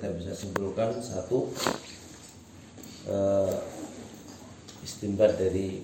kita bisa simpulkan satu, istinbat dari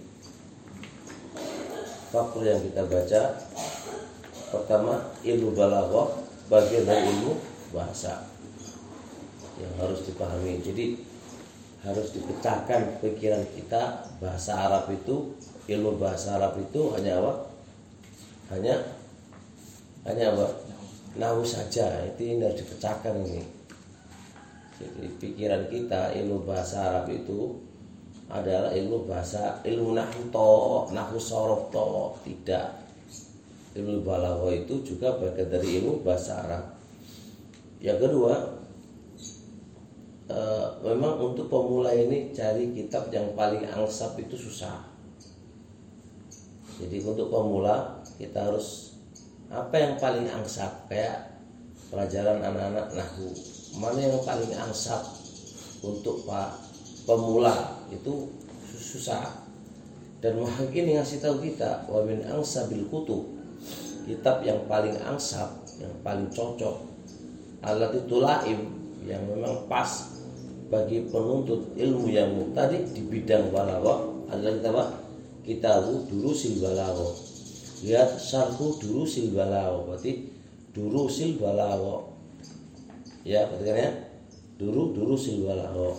faktor yang kita baca. Pertama, ilmu balaghah bagian dari ilmu bahasa yang harus dipahami. Jadi harus dipecahkan pikiran kita, bahasa Arab itu, ilmu bahasa Arab itu hanya apa? Hanya apa? Nahwu saja. Ini harus dipecahkan ini. Jadi pikiran kita ilmu bahasa Arab itu adalah ilmu bahasa, ilmu nahwu sorof tidak. Ilmu balaghah itu juga bagian dari ilmu bahasa Arab. Yang kedua, memang untuk pemula ini cari kitab yang paling angsap itu susah. Jadi untuk pemula kita harus apa yang paling angsap, kayak pelajaran anak-anak nahwu, mana yang paling angsap untuk pemula itu susah. Dan Muhaqqiq ngasih tahu kita wa min angsabil kutub, kitab yang paling angsap, yang paling cocok, alat itu laim, yang memang pas bagi penuntut ilmu yang tadi di bidang balaghah adalah kitab durusil balaghah. Lihat syarhu durusil balaghah, berarti durusil balaghah. Ya, perhatikan ya. Durusil balaghah.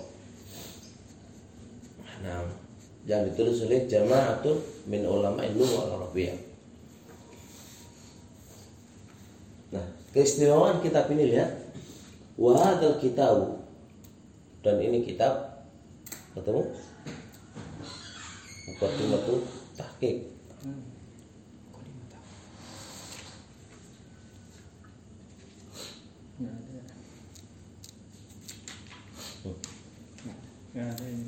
Nah, yang ditulis oleh Jama'atun min ulama ilmu al-Arabiyyah. Nah, keistimewaan kitab ini lihat, wa hadzal kitab, dan ini kitab ketemu Muqaddimatul Tahqiq. Nggak ada ini.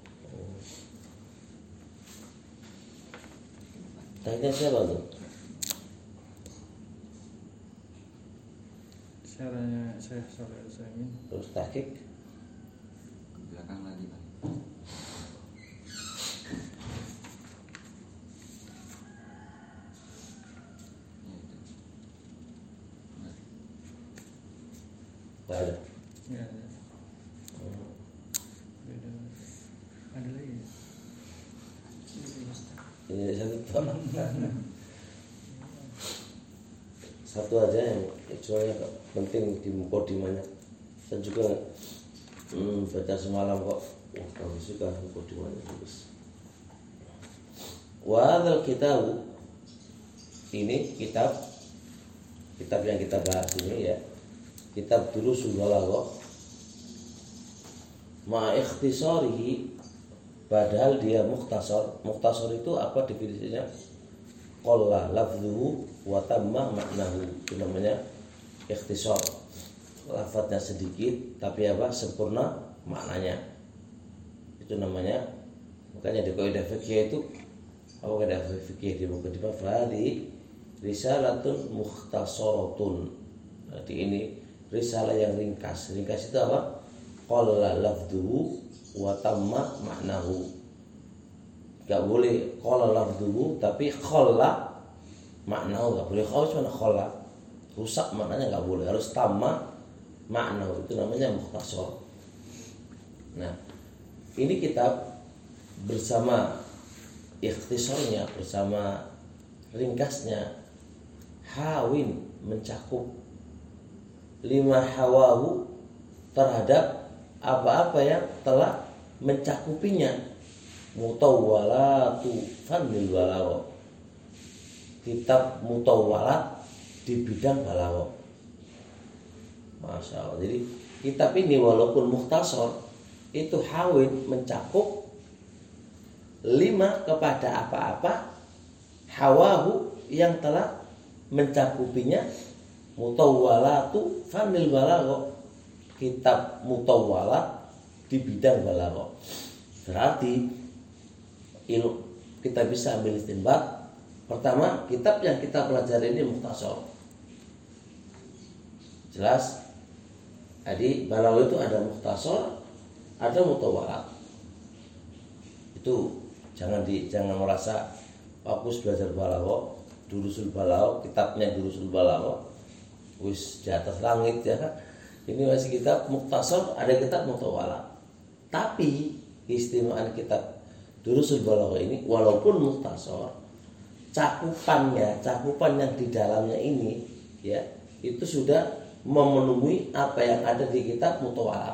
Tanya siapa tuh? Caranya saya Shalih Al-Utsaimin. Terus tahqiq ke belakang lagi Pak. nggak ada. Nggak ada. Beda. Ada lagi. Ini satu aja yang soalnya penting di mukadimahnya. Saya juga baca semalam kok, bagus juga mukadimahnya bagus. Wa hadzal kitab, ini kitab yang kita bahas ini ya, kitab Durusul Balaghah ma ikhtisarihi, padahal dia mukhtasar. Mukhtasar itu apa definisinya? Qalla lafzuhu wa tamma ma'nahu, itu namanya ikhtisar. Lafadznya sedikit tapi apa? Sempurna maknanya. Itu namanya, makanya di kaidah fikih itu apa, kaidah fikih di mukadimah fahadi risalatun mukhtasaratun. Jadi ini risalah yang ringkas. Ringkas itu apa? Qalla lafzuhu wa tamma ma'nahu. Gak boleh qalla lafzuhu tapi khalla maknahu, gak boleh. Khawas mana khalla, rusak maknanya, gak boleh. Harus tamma maknahu, itu namanya mukhtasar. Nah, ini kitab bersama ikhtisarnya, bersama ringkasnya, hawin, mencakup lima hawahu, terhadap apa-apa yang telah mencakupinya. Mutawwalatu fanil balaghah, kitab mutawwalat di bidang balaghah. Masya Allah. Jadi kitab ini walaupun mukhtasar, itu hawin, mencakup lima kepada apa-apa hawahu yang telah mencakupinya. Mutawwalatu fanil balaghah, kitab mutawwalat di bidang balaghah. Berarti kita bisa ambil istinbat. Pertama, kitab yang kita pelajari ini mukhtasar. Jelas? Jadi balaghah itu ada mukhtasar, ada mutawwalat. Itu jangan merasa fokus belajar balaghah, Durusul Balaghah, kitabnya Durusul Balaghah wis di atas langit ya. Ini masih kitab Mukhtasar, ada kitab Mutawwalat. Tapi keistimewaan kitab Durusul Balaghah ini walaupun Mukhtasar, cakupan yang di dalamnya ini ya, itu sudah memenuhi apa yang ada di kitab Mutawwalat.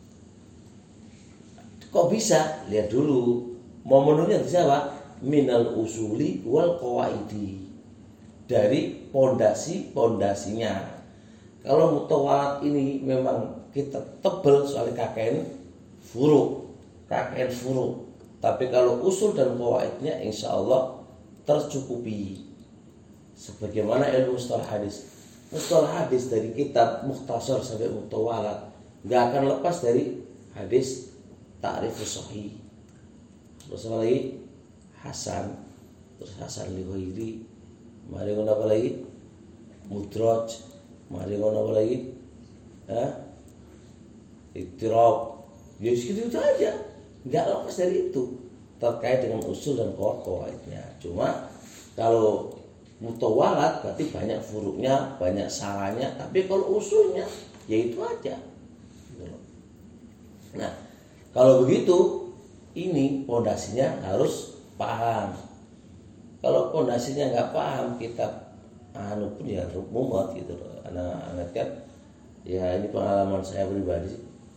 Kok bisa? Lihat dulu. Memenuhinya di siapa? Minal usuli wal qawaidi. Dari pondasinya. Kalau Mutawwalat ini memang kita tebel soal KKN furu. Tapi kalau usul dan qawaidnya insya Allah tercukupi. Sebagaimana ilmu mustalah hadis. Mustalah hadis dari kitab Mukhtasar sampai Mutawwalat nggak akan lepas dari hadis ta'rifus sahih. Terus apa lagi? Hasan. Terus Hasan li ghairi. Mari ngono apa lagi? Mudraj. Mari ngono apa lagi? Ittirab. Ya segitu aja. Enggak lepas dari itu. Terkait dengan usul dan qawaidnya. Cuma kalau Mutawwalat berarti banyak furuknya, banyak salahnya, tapi kalau usulnya ya itu aja. Nah, kalau begitu ini pondasinya harus paham. Kalau pondasinya nggak paham, kitab pun ya mumet gitu loh. Anak kan ya ini pengalaman saya pribadi.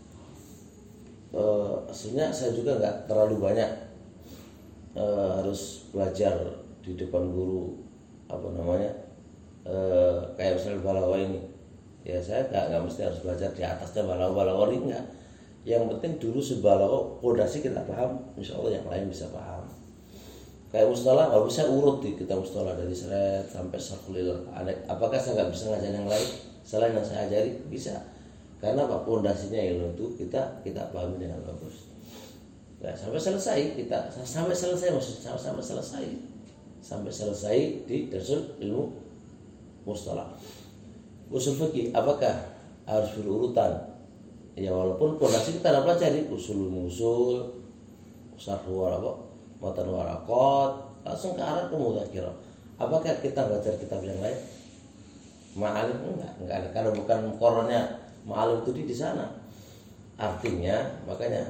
Sebenarnya saya juga nggak terlalu banyak harus belajar di depan guru kayak misalnya Balaghah ini. Ya saya nggak mesti harus belajar di atasnya Balaghah ini enggak. Yang penting dulu Balaghah pondasi kita paham, insya Allah yang lain bisa paham. Kayak mustalah nggak bisa urut di kita mustalah dari seret sampai sarful anek. Apakah saya nggak bisa ngajarin yang lain selain yang saya ajari? Bisa. Karena apa? Pondasinya ilmu itu kita pahami dengan bagus. Nah, sampai selesai di darsul ilmu mustalah. Usul fikih apakah harus berurutan? Ya walaupun pondasi kita dapat pelajari usul, sarfu matan warakot, langsung ke arah mudzakarah. Apakah kita belajar kitab yang lain? Ma'alim enggak ada, karena bukan koronnya ma'alim itu di sana. Artinya makanya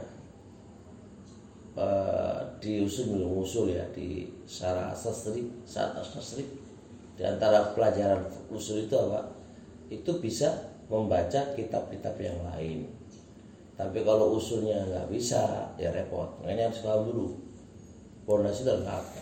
di usul ya, di syarah sasri di antara pelajaran usul itu apa? Itu bisa membaca kitab-kitab yang lain. Tapi kalau usulnya nggak bisa, ya repot. Makanya harus paham dulu pondasi dan apa.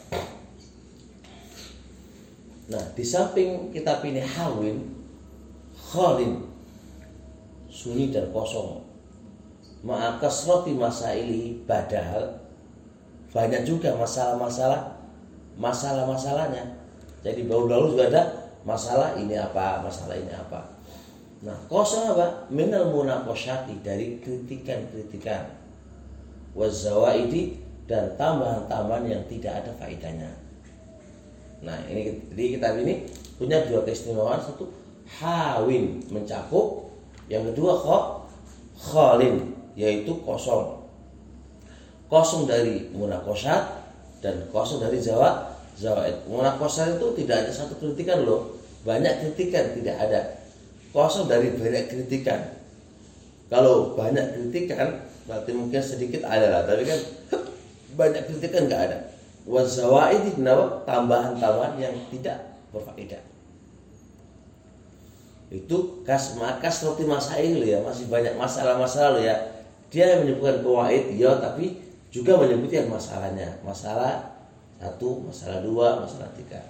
Nah, di samping kitab ini khalin, sunyi dan kosong. Ma'akasroti masaili, padahal banyak juga masalah-masalahnya. Jadi baru-baru juga ada masalah ini apa. Nah, kosong apa? Minal munaqasyati, dari kritikan wazawaidi, dan tambahan-tambahan yang tidak ada faedahnya. Nah, ini di kitab ini punya dua keistimewaan. Satu, hawin, mencakup. Yang kedua, khalin, yaitu kosong. Kosong dari munaqasyat dan kosong dari zawaid. Munaqasyat itu tidak ada satu kritikan loh. Banyak kritikan tidak ada. Kosong dari banyak kritikan. Kalau banyak kritikan berarti mungkin sedikit ada lah, tapi kan banyak kritikan nggak ada. Wazawaid kenapa? Tambahan-tambahan yang tidak berfaedah. Itu kas roti masail ya, masih banyak masalah-masalah ya. Dia menyebutkan qawaid ya, tapi juga menyebutkan masalahnya. Masalah 1, masalah 2, masalah 3.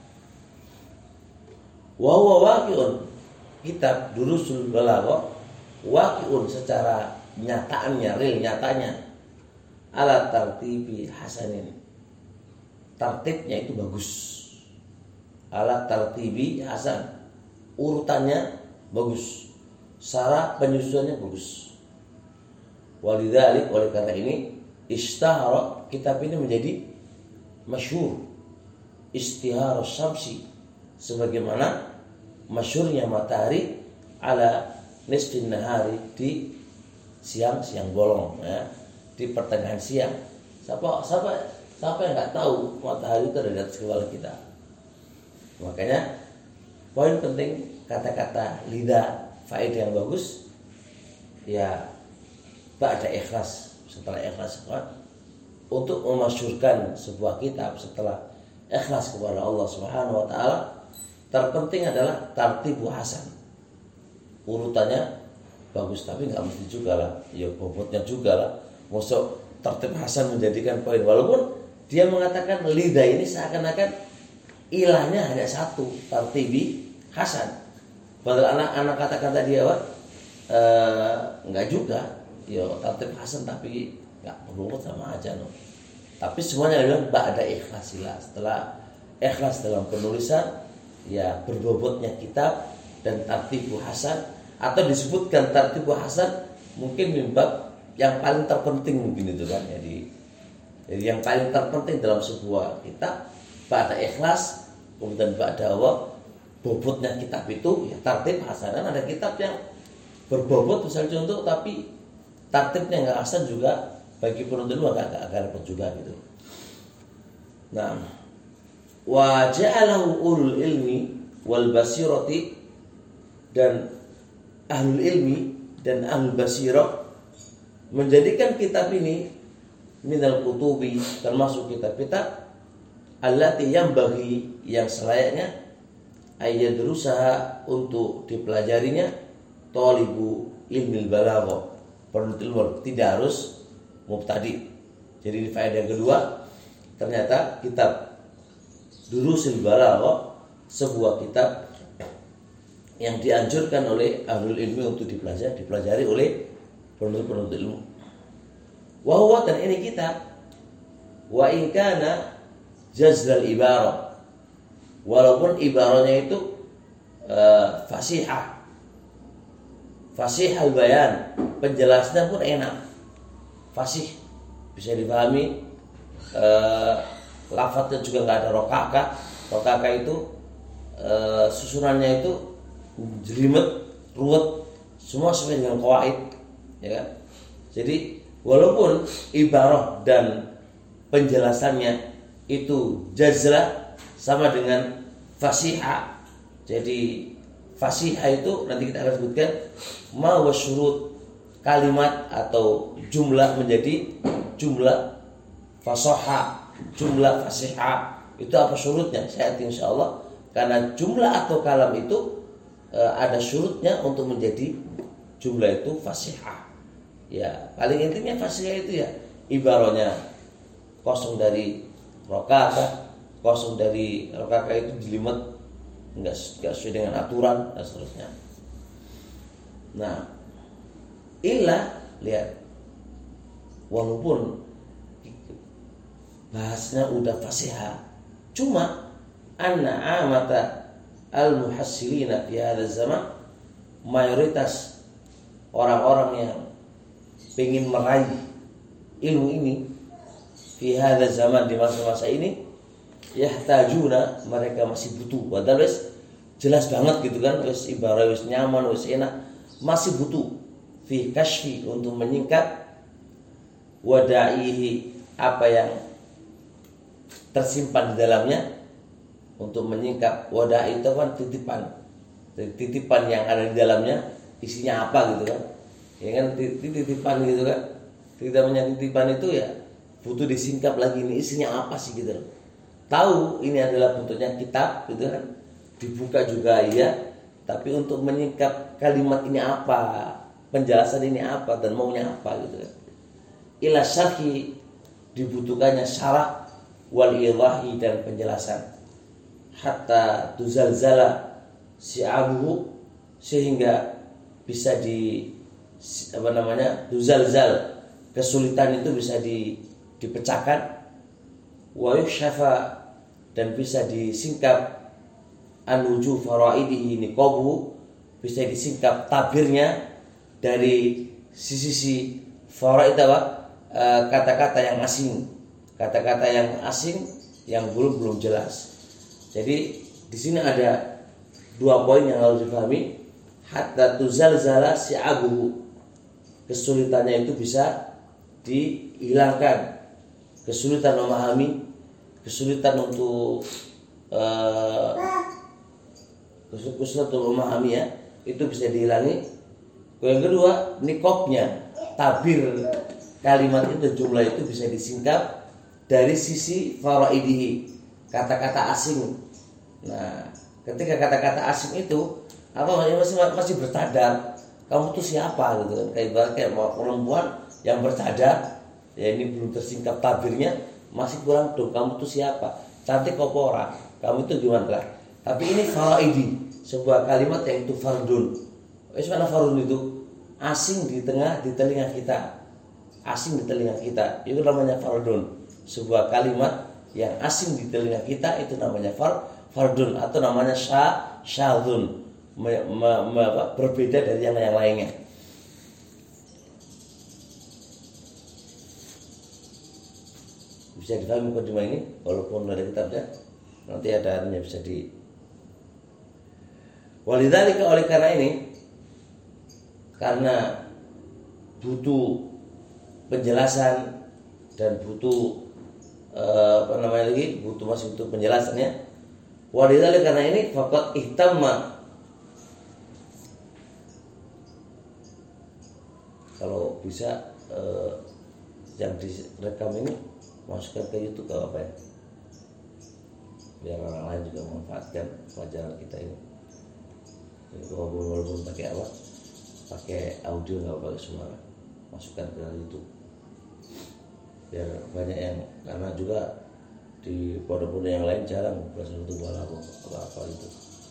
Wa huwa waqi'un, kitab Durusul Balaghah waqi'un secara nyatanya ala tartibi hasanin, tartibnya itu bagus. Ala tartibi hasan, urutannya bagus, cara penyusunannya bagus. Walidzalik, oleh karena ini ishtahara, kitab ini menjadi masyhur. Istihar syamsi, sebagaimana masyhurnya matahari ala nisfin nahari, di siang bolong ya, di pertengahan siang. Siapa yang nggak tahu matahari itu ada di atas kepala kita. Makanya poin penting kata-kata lidah faedah yang bagus ya ba'da ikhlas, setelah ikhlas untuk memasyhurkan sebuah kitab setelah ikhlas kepada Allah Subhanahu wa taala, terpenting adalah tartibu hasan. Urutannya bagus, tapi nggak mesti juga lah, ya bobotnya juga lah. Masuk tertib hasan menjadikan poin, walaupun dia mengatakan lidah ini seakan-akan ilahnya hanya satu, tartibi hasan. Padahal anak katakan tadi apa? Nggak juga, ya tartib hasan tapi nggak perlu sama aja no. Tapi semuanya adalah ba'da ikhlasilah, setelah ikhlas dalam penulisan, ya berbobotnya kitab dan tartibu hasan, atau disebutkan tartibu hasan mungkin mimbab yang paling terpenting mungkin itu kan. Jadi yang paling terpenting dalam sebuah kitab ba'da ikhlas, kemudian ba'da Allah, bobotnya kitab itu ya tartib hasan. Ada kitab yang berbobot misalnya contoh, tapi tartibnya nggak hasan juga, bagi penuntut ilmu agak repot juga gitu. Nah, wa ja'alahu ulul ilmi wal basirati, dan ahlul ilmi dan ahlul basirah menjadikan kitab ini minal kutubi, termasuk kitab-kitab allati yang bagi, yang selayaknya ayyadrusaha, untuk dipelajarinya thalibu ilmil balaghah, penuntut ilmu, tidak harus mubtadi. Jadi di faedah yang kedua, ternyata kitab Durusil Balaghah sebuah kitab yang dianjurkan oleh ahlul ilmi untuk dipelajari oleh penuntut ilmu. Wa huwa, dan ini kitab, wa in kana jazral ibarah, walaupun ibarahnya itu fasihal bayan, penjelasannya pun enak, fasih, bisa dipahami, lafadznya juga nggak ada rokaka itu susunannya itu jelimet, ruwet, semua sesuai dengan qawaid, ya kan? Jadi walaupun ibarah dan penjelasannya itu jazla sama dengan fasihah. Jadi fasihah itu nanti kita akan sebutkan ma wa syurut kalimat atau jumlah menjadi jumlah fasoha, jumlah fasihah, itu apa syurutnya? Saya insyaallah, karena jumlah atau kalam itu ada syurutnya untuk menjadi jumlah itu fasihah. Ya, paling intinya fasihah itu ya ibaratnya kosong dari rokakah, kosong dari rokakah itu jelimet, enggak sesuai dengan aturan dan seterusnya. Nah, lihat, walaupun bahasnya udah fasihah, cuma anna amata al-muhassilina fi hadha zaman, mayoritas orang-orang yang ingin meraih ilmu ini fi hadha zaman, di masa-masa ini, yahtajuna, mereka masih butuh, padahal wis jelas banget gitu kan, wis ibarat wis nyaman, wis enak, masih butuh fi kashfi, untuk menyingkap wadaihi, apa yang tersimpan di dalamnya, untuk menyingkap. Wadah itu kan titipan yang ada di dalamnya, isinya apa gitu kan, ya kan, titipan gitu kan. Titipan itu ya butuh disingkap lagi, ini isinya apa sih gitu. Tahu ini adalah bentuknya kitab gitu kan, dibuka juga iya, tapi untuk menyingkap kalimat ini apa, penjelasan ini apa, dan maunya apa gitu kan. Ila syarhi, dibutuhkannya syarah, wal idahi, dan penjelasan, hatta tuzalzala si'abuhu, sehingga bisa tuzalzal, kesulitan itu bisa dipecahkan, wa yukshafa, dan bisa disingkap, anuju faraidihi niqabu, bisa disingkap tabirnya dari sisi faraid, kata-kata yang asing, yang belum jelas. Jadi di sini ada dua poin yang harus dipahami. Hatta tuzalzala si'abuhu, kesulitannya itu bisa dihilangkan, kesulitan memahami, kesulitan untuk memahami ya, itu bisa dihilangi. Yang kedua, nikopnya, tabir kalimat itu jumlah itu bisa disingkap dari sisi faraidihi, kata-kata asing. Nah, ketika kata-kata asing itu masih bercadar, kamu tuh siapa gitu kan? Kayak perempuan yang bercadar, ya ini belum tersingkap tabirnya, masih kurang tuh. Kamu tuh siapa? Cantik apa ora? Kamu itu gimana? Tapi ini faraidi, sebuah kalimat yang itu fardun. Mana fardun itu? Asing di telinga kita. Asing di telinga kita. Itu namanya fardun. Sebuah kalimat yang asing di telinga kita itu namanya fardun atau namanya syadzun. Berbeda dari yang lainnya. Bisa difahami mukadimah ini walaupun ada kitabnya, nanti ada bisa di. Walidzalika, oleh karena ini, karena butuh penjelasan dan butuh masih butuh penjelasannya. Walidzalika, karena ini faqad ihtamma, kalau bisa yang direkam ini masukkan ke YouTube atau apa ya, biar orang lain juga memanfaatkan pelajaran kita ini. Jadi walaupun pakai apa, pakai audio nggak pakai suara, masukkan ke YouTube biar banyak yang, karena juga di pondok-pondok yang lain jarang belajar untuk balaghah apa itu.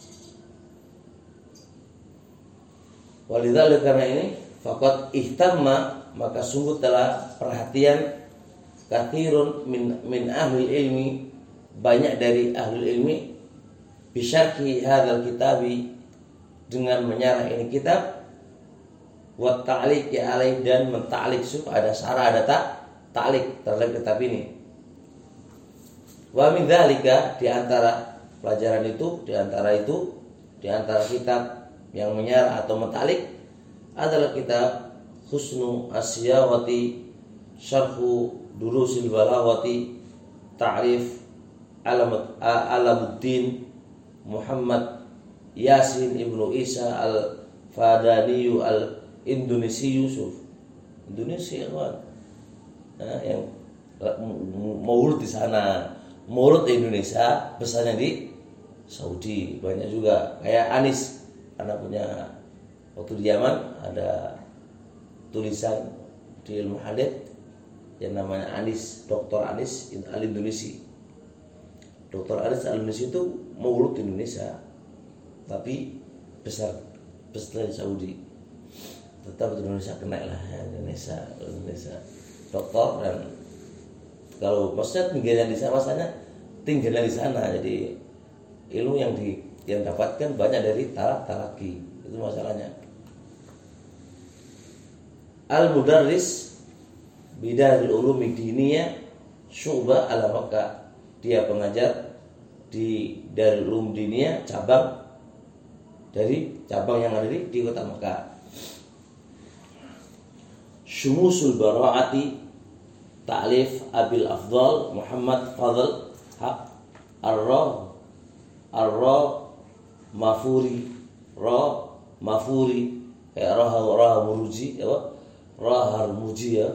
Walidzalika, karena ini faqad ihtamma, maka sungguh telah perhatian kathirun min ahli ilmi, banyak dari ahli ilmi, bisyarhi hadzal kitabi, dengan menyarah ini kitab, wa ta'liq ya alaih, dan menta'liq, ada syarah ada ta'liq terhadap kitab ini. Wa min dzalika, di antara pelajaran itu, di antara kitab yang menyarah atau menta'liq adalah kitab Husnu Asyawati Syarhu Durusil Balaghati Ta'rif Alamuddin Muhammad Yasin Ibnu Isa Al-Fadaniyu Al-Indonesiyu Indonesia kan, yang maulud di sana, maulud di Indonesia, besarnya di Saudi. Banyak juga kayak Anis, karena punya waktu di Yaman ada tulisan di ilmu hadits yang namanya Anis, Dr. Anis Al-Indonesi. Dr. Anis Al-Indonesi itu maulud di Indonesia, tapi besar di Saudi. Tetap di Indonesia kena lah ya, Indonesia doktor, dan kalau maksudnya tinggalnya di sana, jadi ilmu yang dapatkan banyak dari talaki, itu masalahnya. Al-Mudarris Bidarul Ulumi Diniyah Syu'bah ala Makkah, dia pengajar di Darul Ulum Diniyah, cabang yang ada di kota Makkah. Syumusul Bara'ati ta'lif Abil Afdal Muhammad Fadl Haq Mafuri kayak Raha Muruji apa? Raha Muji ya.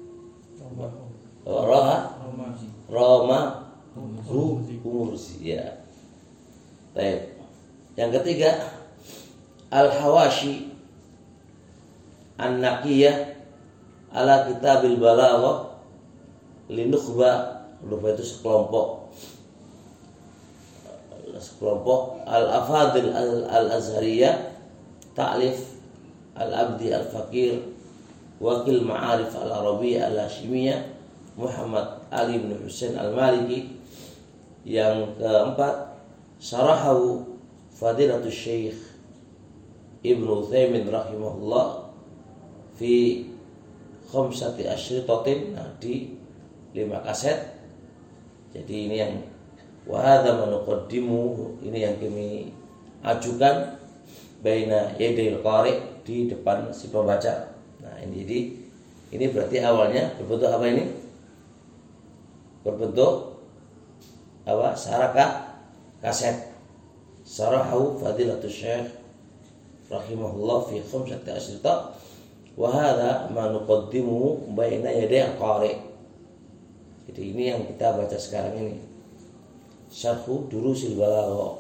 Roma Humursi ya. Baik. Yang ketiga, Al-Hawashi An-Naqiyah ala Kitabil Balaghah Linukhba. Nukhba itu sekelompok Al-Afadil Al-Azhariyah Ta'lif Al-Abdi Al-Fakir Wakil Ma'arif Al-Arabiyah Al-Hashimiyah Muhammad Ali bin Husain Al-Maliki. Yang keempat, Syarahahu Fadilatul Syekh Ibnu Utsaimin rahimahullah fi khamsati asyritatin, di 5 kaset. Jadi ini yang wa hadza manuqaddimu, ini yang kami ajukan baina yadil qari, di depan si pembaca. Nah, ini berarti awalnya berbentuk apa ini? Berbentuk apa? Saraka kaset. Sarahu Fadilatul Syekh rahimahullah fi khamsati asyrita wa hadha ma nuqaddimuhu baina yaday al-qari. Jadi ini yang kita baca sekarang ini. Syarhu Durusil Balaghah.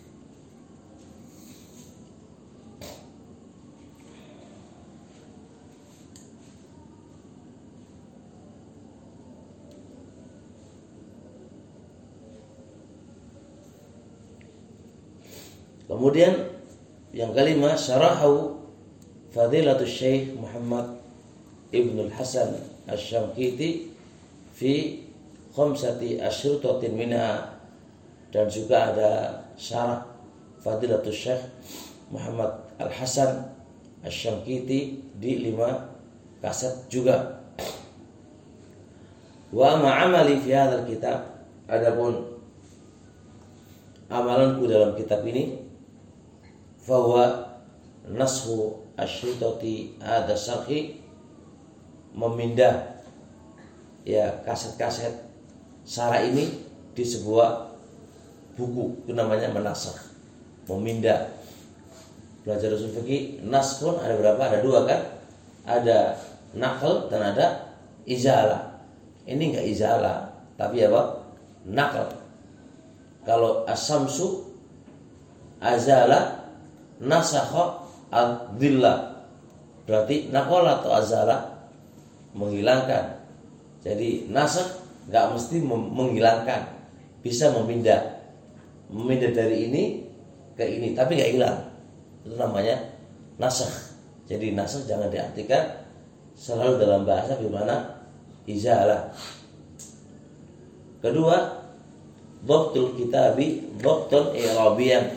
Kemudian yang kelima, syarahu Fadilatul Syekh Muhammad Ibnul Hasan Asy-Syamqiti fi khamsati asyrutatin minha, dan juga ada syarah Fadilatul Syekh Muhammad Al-Hasan Asy-Syamqiti di 5 kaset juga. Wa ma'amali fi hadzal kitab, adapun amalanku dalam kitab ini, bahwa nashu asyritati ada syarhi, memindah ya kaset-kaset syarah ini di sebuah buku, itu namanya menasakh, memindah. Belajar usul fikih, naskhun ada berapa? Ada 2 kan? Ada naql dan ada izalah. Ini enggak izalah, tapi apa? Naql. Kalau as-samsu azala nasakha ad-dhilla, berarti naqala atau azala, menghilangkan. Jadi nasakh enggak mesti menghilangkan, bisa memindah dari ini ke ini, tapi enggak hilang. Itu namanya nasakh. Jadi nasakh jangan diartikan selalu dalam bahasa bagaimana izalah. Kedua, dhabtul kitabi dhabtul i'rabiyan,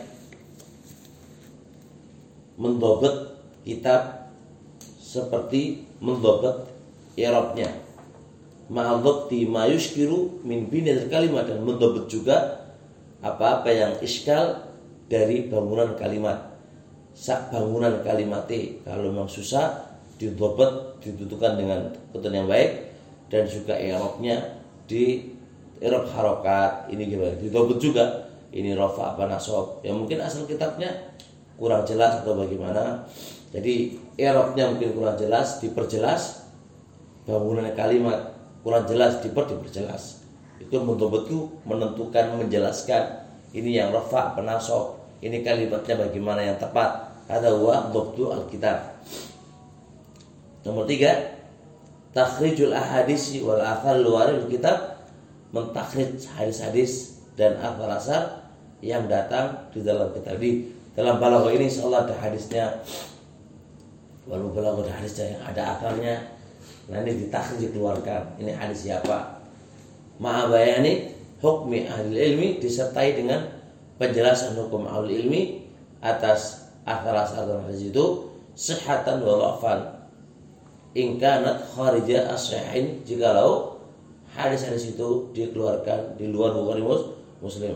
mendhabat kitab seperti mendhabat i'rabnya. Ma'adhabti ma yushkiru min binil kalimat, dan mendhabat juga apa-apa yang iskal dari bangunan kalimat. Sak bangunan kalimatnya kalau memang susah didhabat, ditentukan dengan ketentuan yang baik, dan juga i'rabnya di i'rab harokat ini gimana didhabat juga, ini rafa apa nasab, yang mungkin asal kitabnya kurang jelas atau bagaimana. Jadi i'rabnya mungkin kurang jelas, diperjelas. Bangunan kalimat kurang jelas, diperjelas. Itu mendhabatku menentukan, menjelaskan ini yang rafa apa nasab, ini kalimatnya bagaimana yang tepat. Ada wa dhabtu al-kitab. Nomor 3, takhrijul ahadisi wal athar luaril kitab, mentakhrij hadis-hadis dan athar-athar yang datang di dalam kitab. Di dalam balaghah ini insyaallah ada hadisnya, walau balaghah ada hadisnya yang ada atharnya. Nah ini ditakhrij, dikeluarkan. Ini hadis siapa? Ma'a bayani hukmi ahli ilmi, disertai dengan penjelasan hukum ahli ilmi atas athar-athar hadis itu, sihhatan wa dha'fan. In kanat kharija as-sahihain, jikalau hadis-hadis itu dikeluarkan di luar Bukhari Muslim.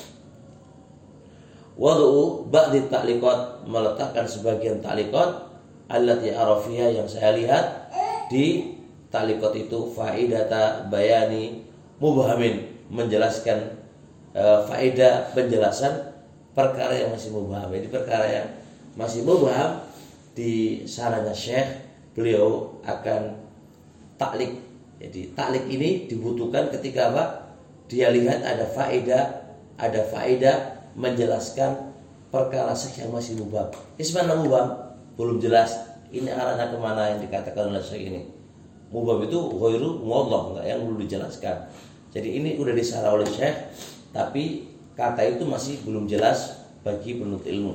Wadu'u ba'di ta'liqat, meletakkan sebagian ta'liqat allati arafiha, yang saya lihat di ta'liqat itu, faidata bayani mubhamin, menjelaskan faedah penjelasan perkara yang masih mubham. Jadi perkara yang masih mubham di sarannya Syekh, beliau akan taklik. Jadi taklik ini dibutuhkan ketika apa? Dia lihat ada faedah menjelaskan perkara Syekh yang masih mubham. Ismana mubham, belum jelas. Ini arahnya kemana yang dikatakan oleh Syekh ini. Mubham itu ghairu muwaddah, enggak, yang belum dijelaskan. Jadi ini udah disarah oleh Syekh, tapi kata itu masih belum jelas bagi penuntut ilmu.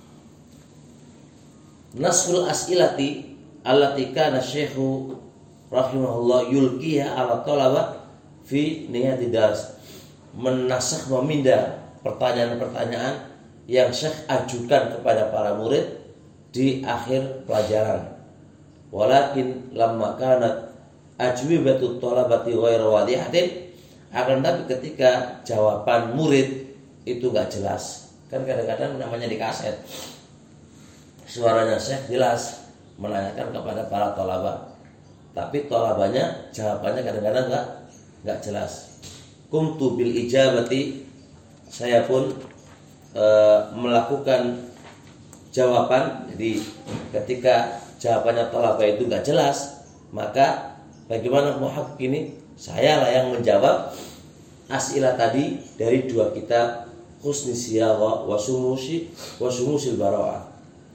Nasrul as'ilati allati kana Syekhu rahimahullah yulqiha ala talaba fi nihayati dars, menasakh, memindah pertanyaan-pertanyaan yang Syekh ajukan kepada para murid di akhir pelajaran. Walakin lamma kanat ajwibatu talabati ghairu wadihatin, akan tapi ketika jawaban murid itu enggak jelas. Kan kadang-kadang namanya di kaset, suaranya Syekh jelas menanyakan kepada para thalabah, tapi thalabahnya jawabannya kadang-kadang enggak jelas. Qumtu bil ijabati, saya pun melakukan jawaban. Jadi ketika jawabannya tolaba itu nggak jelas, maka bagaimana muhaqqiq ini? Saya lah yang menjawab as'ilah tadi dari dua kitab Husni Siyagha wa Shumusil Bara'ah.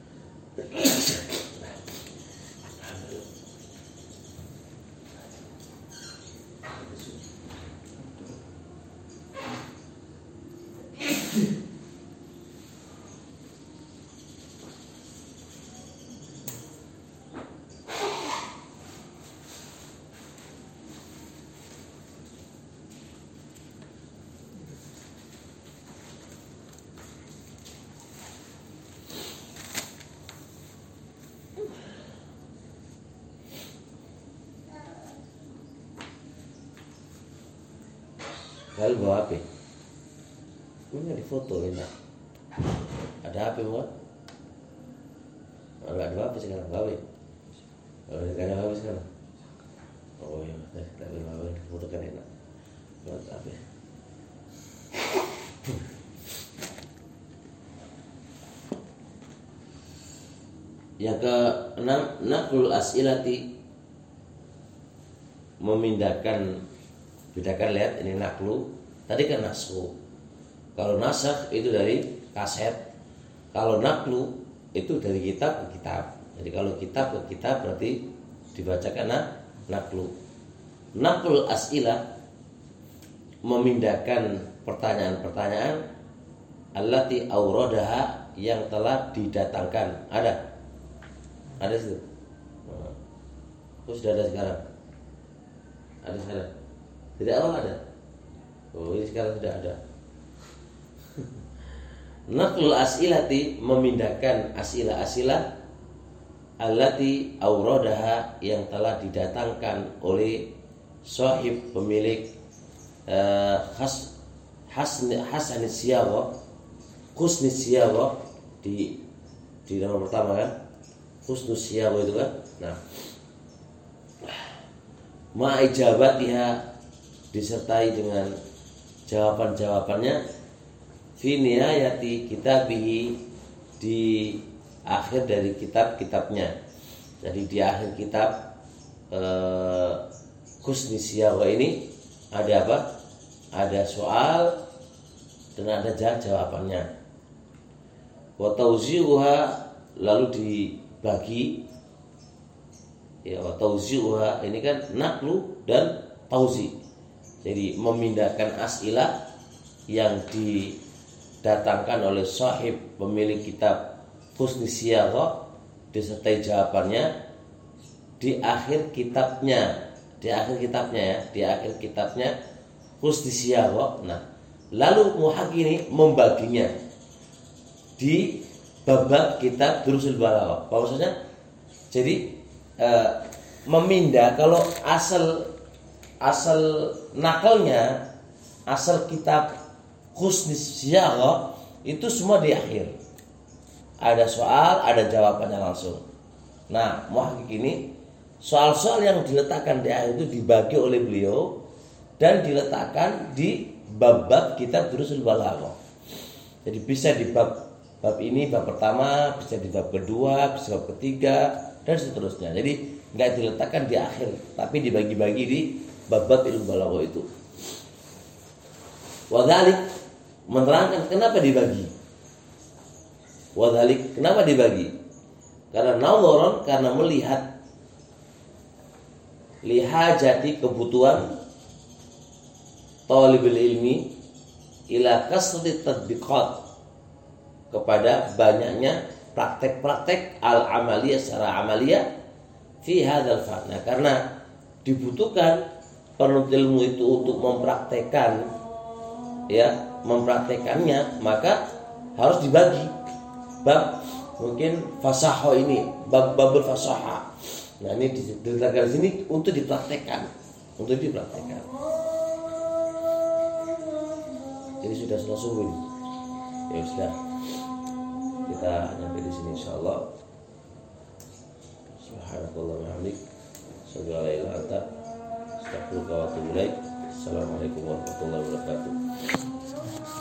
Lalu bawa HP. Ini di foto ini. Ada HP buat? Enggak ada HP sekarang, bawa. Oh, enggak ada HP sekarang. Oh iya, tapi bawa foto kan enak. Buat HP. Yang ke-6, naqlul as'ilati, memindahkan. Bedakan, lihat ini naklu, tadi kan nasku. Kalau nasakh itu dari kaset, kalau naklu itu dari kitab ke kitab. Jadi kalau kitab ke kitab berarti dibacakan naklu. Naklul as'ilah, memindahkan pertanyaan-pertanyaan allati auradaha, yang telah didatangkan. Ada situ. Oh, sudah ada sekarang. Ada sekarang. Tidak awal ada. Oh, ini sekarang sudah ada. Naqlul as'ilati, memindahkan asilah-asilah allati auradaha, yang telah didatangkan oleh sahib, pemilik Hasanis Siyagha, Husnis Siyagha, di nomor pertama kan, Husnus Siyagha itu kan. Nah, ma'ijabatiha, disertai dengan jawaban-jawabannya, fi nihayati kitabihi, di akhir dari kitab-kitabnya. Jadi di akhir kitab Husni Siyagha ini ada apa? Ada soal dan ada jawabannya. Wa tauzi'uha, lalu dibagi. Ya, wa tauzi'uha ini kan naklu dan tauzi'. Jadi memindahkan as'ilah yang didatangkan oleh sahib, pemilik kitab Husni Siyagha, disertai jawabannya di akhir kitabnya. Di akhir kitabnya Husni Siyagha. Nah, lalu muhaqqiq ini membaginya di bab kitab Durusul Balaghah. Apa maksudnya? Jadi memindah, kalau asal nakalnya, asal kitab Husni Siyagha itu semua di akhir. Ada soal, ada jawabannya langsung. Nah, muhaqqiq ini soal-soal yang diletakkan di akhir itu dibagi oleh beliau dan diletakkan di bab-bab kitab Durusul Balaghah. Jadi bisa di bab ini, bab pertama, bisa di bab kedua, bisa bab ketiga, dan seterusnya. Jadi nggak diletakkan di akhir, tapi dibagi-bagi di bab-bab ilmu balaghah itu. Wadhalik, menerangkan kenapa dibagi. Wadhalik, kenapa dibagi? Karena nawaron, karena melihat lihajati, kebutuhan talibul ilmi ila kasrati tatbiqat, kepada banyaknya praktek-praktek al-amaliyah, secara amaliyah fi hadzal fan. Nah, karena dibutuhkan penuntut ilmu itu untuk mempraktekannya, maka harus dibagi bab. Mungkin fasahah ini, babul fasahah. Nah, ini diletakkan di sini untuk dipraktekkan, Jadi sudah selesai ini. Ya sudah. Kita sampai di sini insyaallah. Subhanakallah wa bihamdik, asyhadu an la ilaha illa anta, astaghfiruka wa atubu ilaik. Assalamualaikum warahmatullahi wabarakatuh.